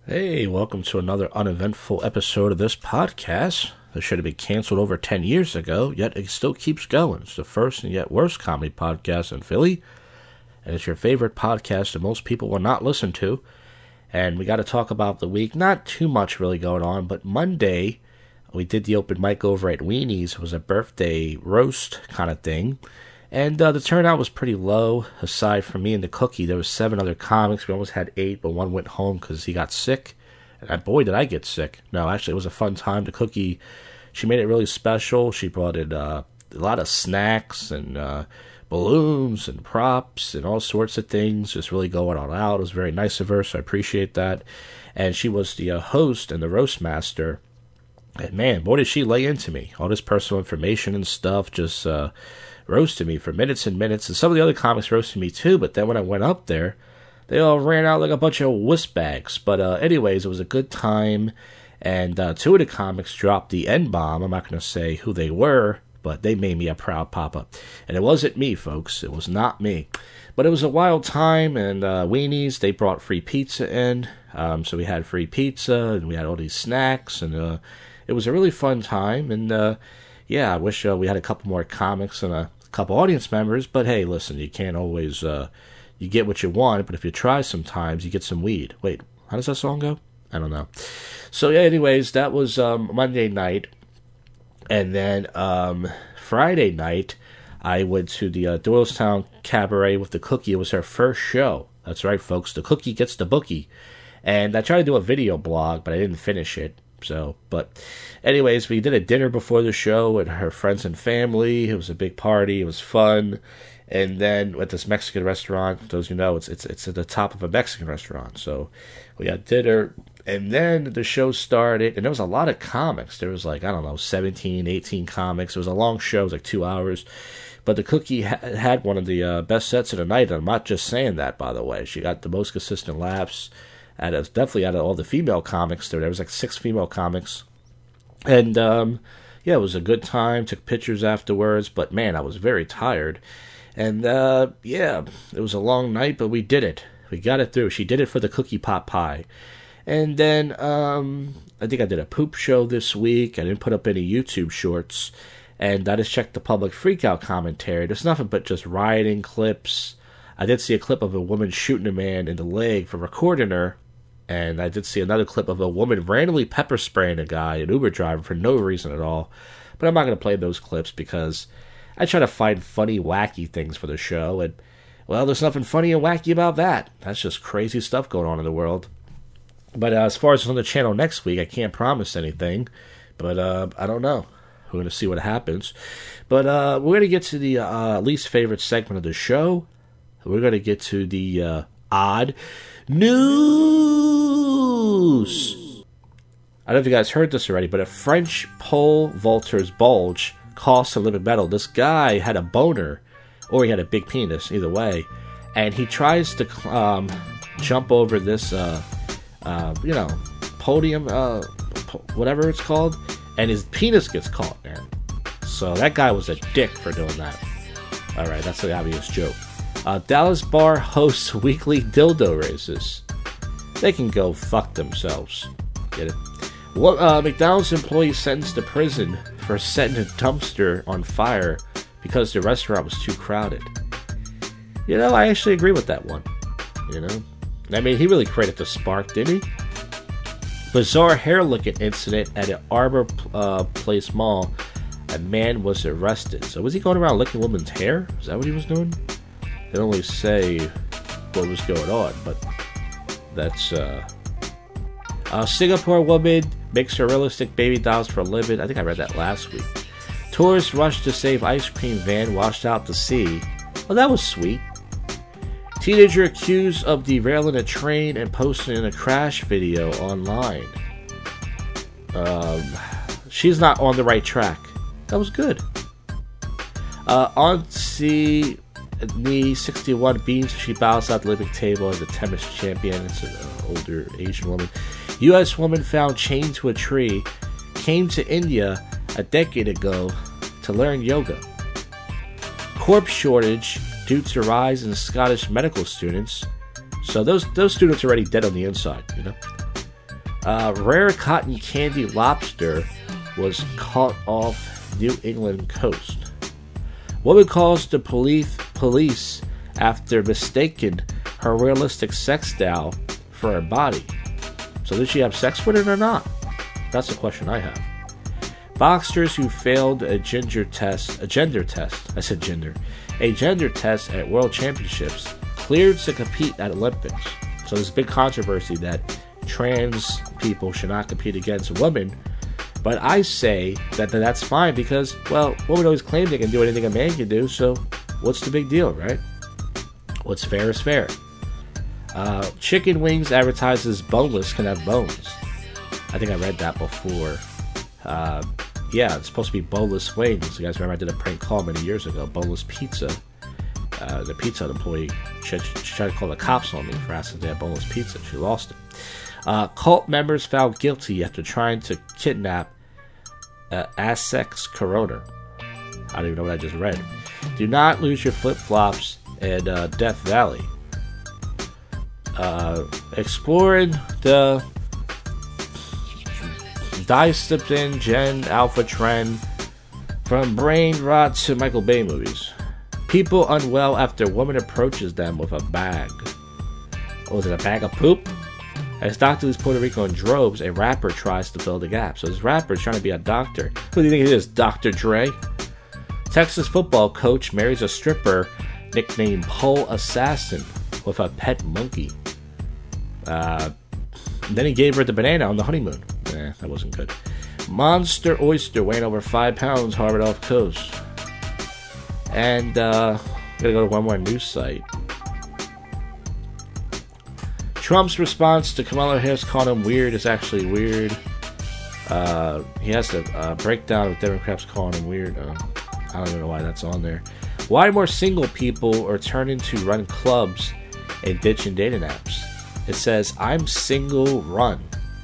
Hey, welcome to another uneventful episode of this podcast. This should have been canceled over 10 years ago, yet it still keeps going. It's the first and yet worst comedy podcast in Philly, and it's your favorite podcast that most people will not listen to. And we got to talk about the week. Not too much really going on, but Monday, we did the open mic over at Weenie's. It was a birthday roast kind of thing. And the turnout was pretty low. Aside from me and the cookie, there was 7 other comics. We almost had 8, but one went home because he got sick. And boy, did I get sick. No, actually, it was a fun time. The cookie, she made it really special. She brought in a lot of snacks and balloons and props and all sorts of things. Just really going all out. It was very nice of her, so I appreciate that. And she was the host and the roast master. And man, boy, did she lay into me. All this personal information and stuff just roasted me for minutes and minutes. And some of the other comics roasted me too, but then when I went up there, they all ran out like a bunch of whisk bags. But anyways, it was a good time. And 2 of the comics dropped the N-bomb. I'm not going to say who they were, but they made me a proud papa. And it wasn't me, folks. It was not me. But it was a wild time, and Weenie's, they brought free pizza in. So we had free pizza, and we had all these snacks, and it was a really fun time. And yeah, I wish we had a couple more comics and a couple audience members. But hey, listen, you can't always, you get what you want, but if you try sometimes, you get some weed. Wait, how does that song go? I don't know. So yeah, anyways, that was Monday night. And then Friday night, I went to the Doylestown Cabaret with the Cookie. It was her first show. That's right, folks. The Cookie gets the bookie. And I tried to do a video blog, but I didn't finish it. So, but anyways, we did a dinner before the show with her friends and family. It was a big party. It was fun. And then at this Mexican restaurant, those you know, it's at the top of a Mexican restaurant. So we had dinner, and then the show started, and there was a lot of comics. There was like, I don't know, 17, 18 comics. It was a long show. It was like 2 hours. But the Cookie had one of the best sets of the night. And I'm not just saying that, by the way. She got the most consistent laughs. Definitely out of all the female comics there was like 6 female comics. And yeah, it was a good time. Took pictures afterwards, but man, I was very tired. And yeah, it was a long night, but we did it. We got it through. She did it for the Cookie Pot Pie. And then I think I did a poop show this week. I didn't put up any YouTube shorts. And I just checked the public freakout commentary. There's nothing but just rioting clips. I did see a clip of a woman shooting a man in the leg for recording her. And I did see another clip of a woman randomly pepper spraying a guy, an Uber driver, for no reason at all. But I'm not going to play those clips because I try to find funny, wacky things for the show. And, well, there's nothing funny and wacky about that. That's just crazy stuff going on in the world. But as far as on the channel next week, I can't promise anything. But I don't know. We're going to see what happens. But we're going to get to the least favorite segment of the show. We're going to get to the odd news. I don't know if you guys heard this already, but a French pole vaulter's bulge cost Olympic medal. This guy had a boner, or he had a big penis, either way, and he tries to jump over this, podium, whatever it's called, and his penis gets caught, man. So that guy was a dick for doing that. All right, that's the obvious joke. Dallas Bar hosts weekly dildo races. They can go fuck themselves. Get it? McDonald's employee sentenced to prison for setting a dumpster on fire because the restaurant was too crowded. You know, I actually agree with that one. You know? I mean, he really created the spark, didn't he? Bizarre hair licking incident at an Arbor Place mall. A man was arrested. So was he going around licking women's hair? Is that what he was doing? They don't really say what was going on, but that's a Singapore woman makes her realistic baby dolls for a living. I think I read that last week. Tourists rushed to save ice cream van washed out to sea. Well, that was sweet. Teenager accused of derailing a train and posting a crash video online. She's not on the right track. That was good. Auntie Knee 61 beams. She bows out the Olympic table as a tennis champion. It's an older Asian woman. U.S. woman found chained to a tree. Came to India a decade ago to learn yoga. Corpse shortage due to rise in Scottish medical students. So those students are already dead on the inside, you know. Rare cotton candy lobster was caught off New England coast. Woman calls the police after mistaking her realistic sex doll for her body. So did she have sex with it or not? That's the question I have. Boxers who failed a gender test at World Championships cleared to compete at Olympics. So there's a big controversy that trans people should not compete against women. But I say that that's fine because, well, women always claim they can do anything a man can do, so what's the big deal, right? What's fair is fair. Chicken wings advertises boneless can have bones. I think I read that before. Yeah, it's supposed to be boneless wings. You guys remember I did a prank call many years ago, boneless pizza. The Pizza Hut employee, she tried to call the cops on me for asking to have boneless pizza. She lost it. Cult members found guilty after trying to kidnap Essex coroner. I don't even know what I just read. Do not lose your flip-flops in Death Valley. Exploring the Dystopian Gen Alpha trend from brain rot to Michael Bay movies. People unwell after a woman approaches them with a bag. Oh, is it a bag of poop? As Dr. leaves Puerto Rico in droves, a rapper tries to fill the gap. So this rapper is trying to be a doctor. Who do you think it is, Dr. Dre? Texas football coach marries a stripper nicknamed Pole Assassin with a pet monkey. Then he gave her the banana on the honeymoon. That wasn't good. Monster oyster weighing over 5 pounds harbored off coast. And I'm gonna go to one more news site. Trump's response to Kamala Harris calling him weird is actually weird. He has a breakdown of Democrats calling him weird. I don't even know why that's on there. Why more single people are turning to run clubs and ditching dating apps? It says, I'm single, run.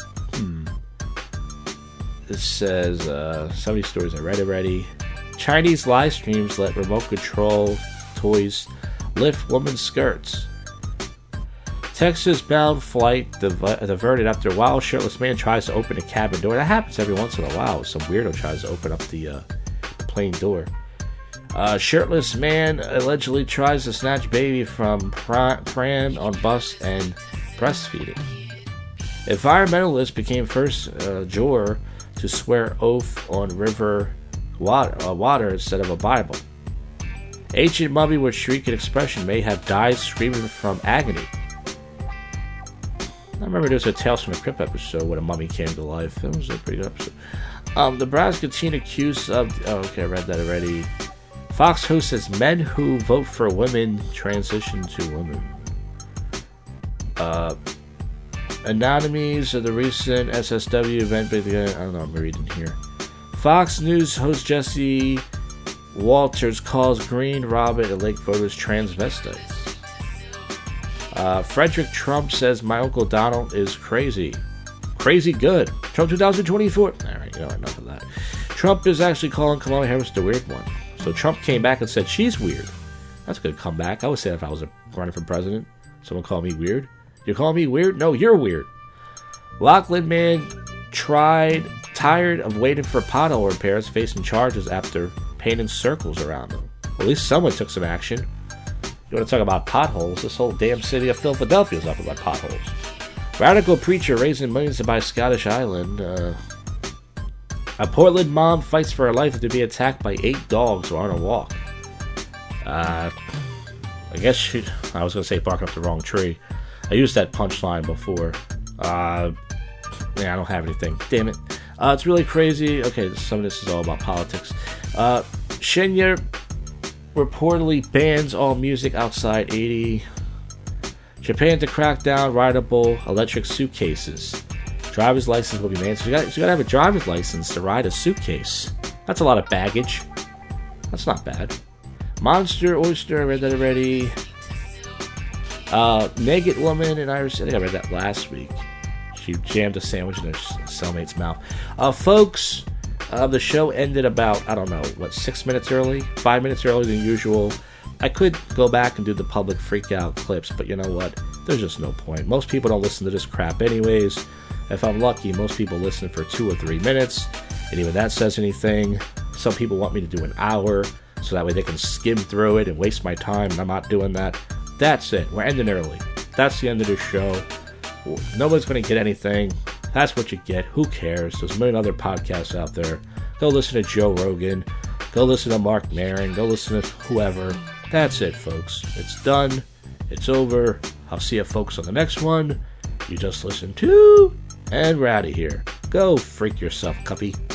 It says, some of these stories I read already. Chinese live streams let remote control toys lift women's skirts. Texas-bound flight diverted after a wild shirtless man tries to open a cabin door. That happens every once in a while. Some weirdo tries to open up the plane door. Shirtless man allegedly tries to snatch baby from pram on bus and breastfeeding. Environmentalist became first juror to swear oath on river water instead of a Bible. Ancient mummy with shrieking expression may have died screaming from agony. I remember there was a Tales from the Crypt episode when a mummy came to life. That was a pretty good episode. Nebraska teen accused of... Oh, okay, I read that already. Fox host says men who vote for women transition to women. Anatomies of the recent SSW event. I don't know, I'm reading here. Fox News host Jesse Walters calls Green, Robert, and Lake voters transvestites. Frederick Trump says my Uncle Donald is crazy. Crazy good. Trump 2024. Alright, enough of that. Trump is actually calling Kamala Harris the weird one. So Trump came back and said she's weird. That's a good comeback. I would say that if I was running for president, someone called me weird. You call me weird? No, you're weird. Lachlan man tired of waiting for pothole repairs, facing charges after painting circles around them. Well, at least someone took some action. You want to talk about potholes? This whole damn city of Philadelphia is up about potholes. Radical preacher raising millions to buy Scottish island. A Portland mom fights for her life to be attacked by 8 dogs while on a walk. I guess I was going to say barking up the wrong tree. I used that punchline before. I don't have anything. Damn it. It's really crazy. Okay, some of this is all about politics. Shinya reportedly bans all music outside 80. Japan to crack down rideable electric suitcases. Driver's license will be mandated. So you gotta have a driver's license to ride a suitcase. That's a lot of baggage. That's not bad. Monster oyster, I read that already. Naked woman in Irish. I think I read that last week. She jammed a sandwich in her cellmate's mouth. Folks, the show ended about, 6 minutes early? 5 minutes earlier than usual. I could go back and do the public freak out clips, but you know what? There's just no point. Most people don't listen to this crap anyways. If I'm lucky, most people listen for 2 or 3 minutes, and even that says anything. Some people want me to do an hour, so that way they can skim through it and waste my time, and I'm not doing that. That's it. We're ending early. That's the end of the show. Nobody's going to get anything. That's what you get. Who cares? There's a million other podcasts out there. Go listen to Joe Rogan. Go listen to Mark Maron. Go listen to whoever. That's it, folks. It's done. It's over. I'll see you folks on the next one. You just listened to, and we're out of here. Go freak yourself, Cuppy.